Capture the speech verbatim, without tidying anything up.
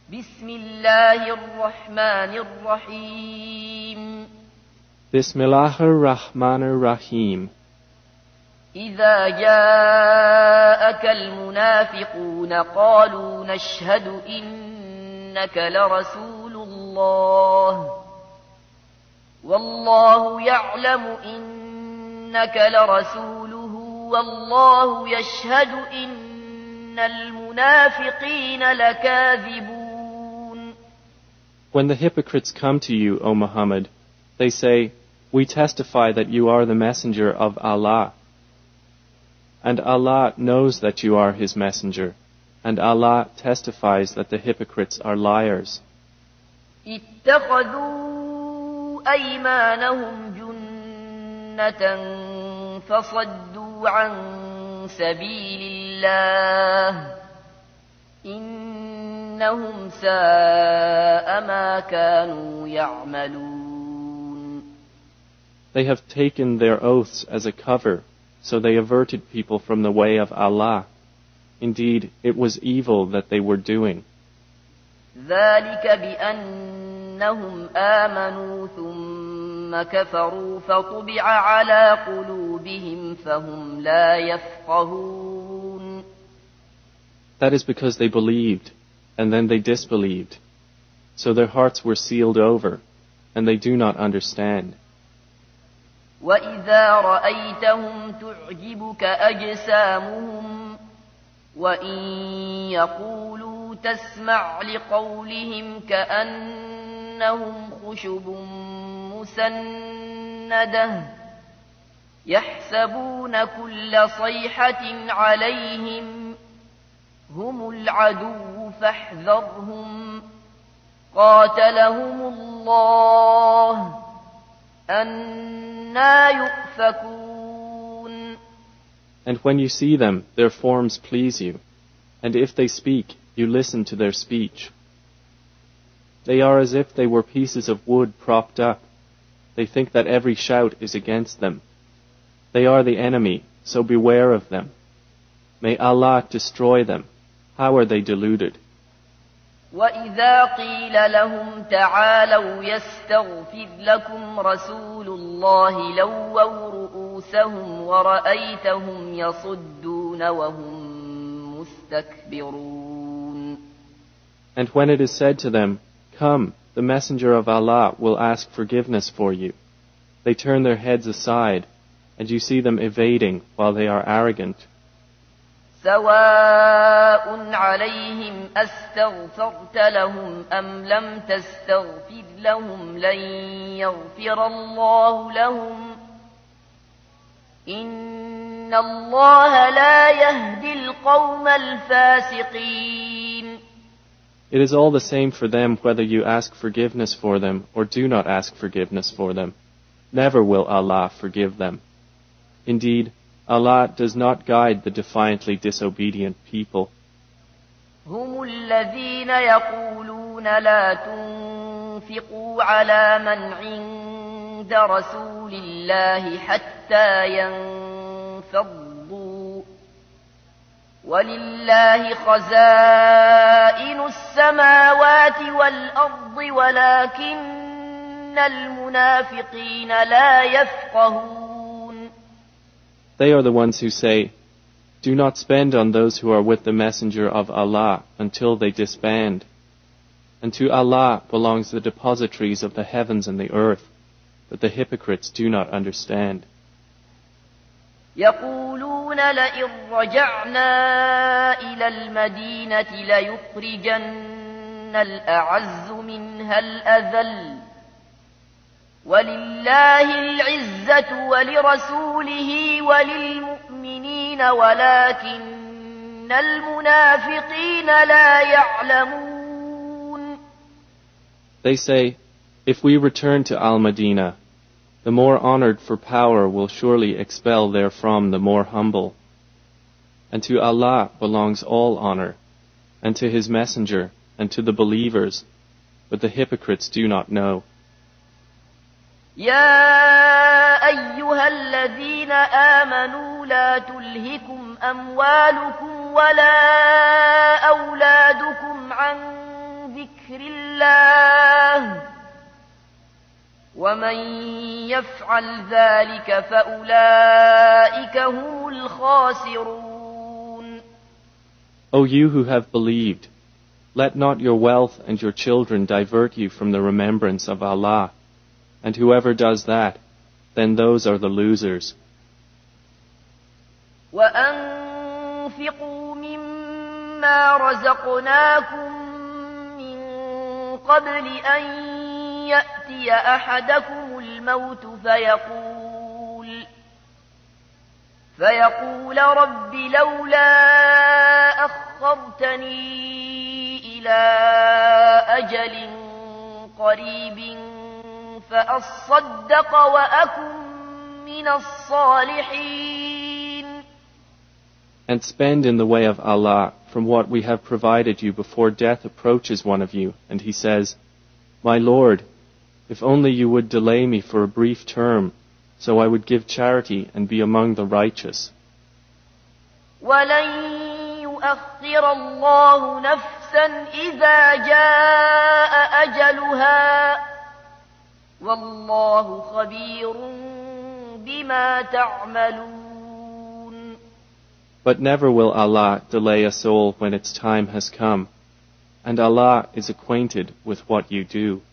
بسم الله الرحمن الرحيم بسم الله الرحمن الرحيم إذا جاءك المنافقون قالوا نشهد إنك لرسول الله والله يعلم إنك لرسوله والله يشهد إن المنافقين لكاذبون. When the hypocrites come to you, O Muhammad, they say, "We testify that you are the messenger of Allah." And Allah knows that you are His messenger, and Allah testifies that the hypocrites are liars. اتخذوا أيمانهم جنة فصدوا عن سبيل الله إنهم ساء ما كانوا يعملون. They have taken their oaths as a cover, so they averted people from the way of Allah. Indeed, it was evil that they were doing. ذلك بأنهم آمنوا ثم كفروا فطبع على قلوبهم فهم لا يفقهون. That is because they believed, and then they disbelieved. So their hearts were sealed over, and they do not understand. وَإِذَا رَأَيْتَهُمْ تُعْجِبُكَ أَجْسَامُهُمْ وَإِنْ يَقُولُوا تَسْمَعْ لِقَوْلِهِمْ كَأَنَّهُمْ خُشُبٌ مُّسَنَّدَةٌ يَحْسَبُونَ كُلَّ صَيْحَةٍ عَلَيْهِمْ هم العدو فاحذرهم قاتلهم الله أنى يؤفكون. And when you see them, their forms please you, and if they speak, you listen to their speech. They are as if they were pieces of wood propped up. They think that every shout is against them. They are the enemy, so beware of them. May Allah destroy them. How are they deluded? وَإِذَا قِيلَ لَهُمْ تَعَالَوْا يَسْتَغْفِرْ لَكُمْ رَسُولُ اللَّهِ لَوَّوْا رُؤُوسَهُمْ وَرَأَيْتَهُمْ يَصُدُّونَ وَهُمْ مُسْتَكْبِرُونَ. And when it is said to them, "Come, the Messenger of Allah will ask forgiveness for you," they turn their heads aside, and you see them evading while they are arrogant. سواء عليهم أستغفرت لهم أم لم تستغفر لهم لن يغفر الله لهم إن الله لا يهدي القوم الفاسقين. It is all the same for them whether you ask forgiveness for them or do not ask forgiveness for them. Never will Allah forgive them. Indeed, Allah does not guide the defiantly disobedient people. هم الذين يقولون لا تنفقوا على من عند رسول الله حتى ينفضوا ولله خزائن السماوات والأرض ولكن المنافقين لا يفقهون. They are the ones who say, "Do not spend on those who are with the Messenger of Allah until they disband. And to Allah belongs the depositories of the heavens and the earth, but the hypocrites do not understand." يقولون لئن رجعنا إلى المدينة ليخرجن الأعز منها الأذل ولله العزة ولرسوله وللمؤمنين ولكن المنافقين لا يعلمون. They say, "If we return to Al-Madinah, the more honored for power will surely expel therefrom the more humble. And to Allah belongs all honor, and to His Messenger, and to the believers, but the hypocrites do not know." يا أيها الذين آمنوا لا تلهكم أموالكم ولا أولادكم عن ذكر الله ومن يفعل ذلك فأولئك هم الخاسرون. O you who have believed, let not your wealth and your children divert you from the remembrance of Allah, and whoever does that, then those are the losers. وأنفقوا مما رزقناكم من قبل أن يأتي أحدكم الموت فيقول فيقول رب لولا أخرتني إلى أجل قريب فأصدق وأكن من الصالحين. And spend in the way of Allah from what we have provided you before death approaches one of you, and he says, My Lord, if only you would delay me for a brief term, so I would give charity and be among the righteous. وَلَن يُؤَخِّرَ اللَّهُ نَفْسًا إِذَا جَاءَ أَجَلُهَا وَاللَّهُ خَبِيرٌ بِمَا تَعْمَلُونَ. But never will Allah delay a soul when its time has come, and Allah is acquainted with what you do.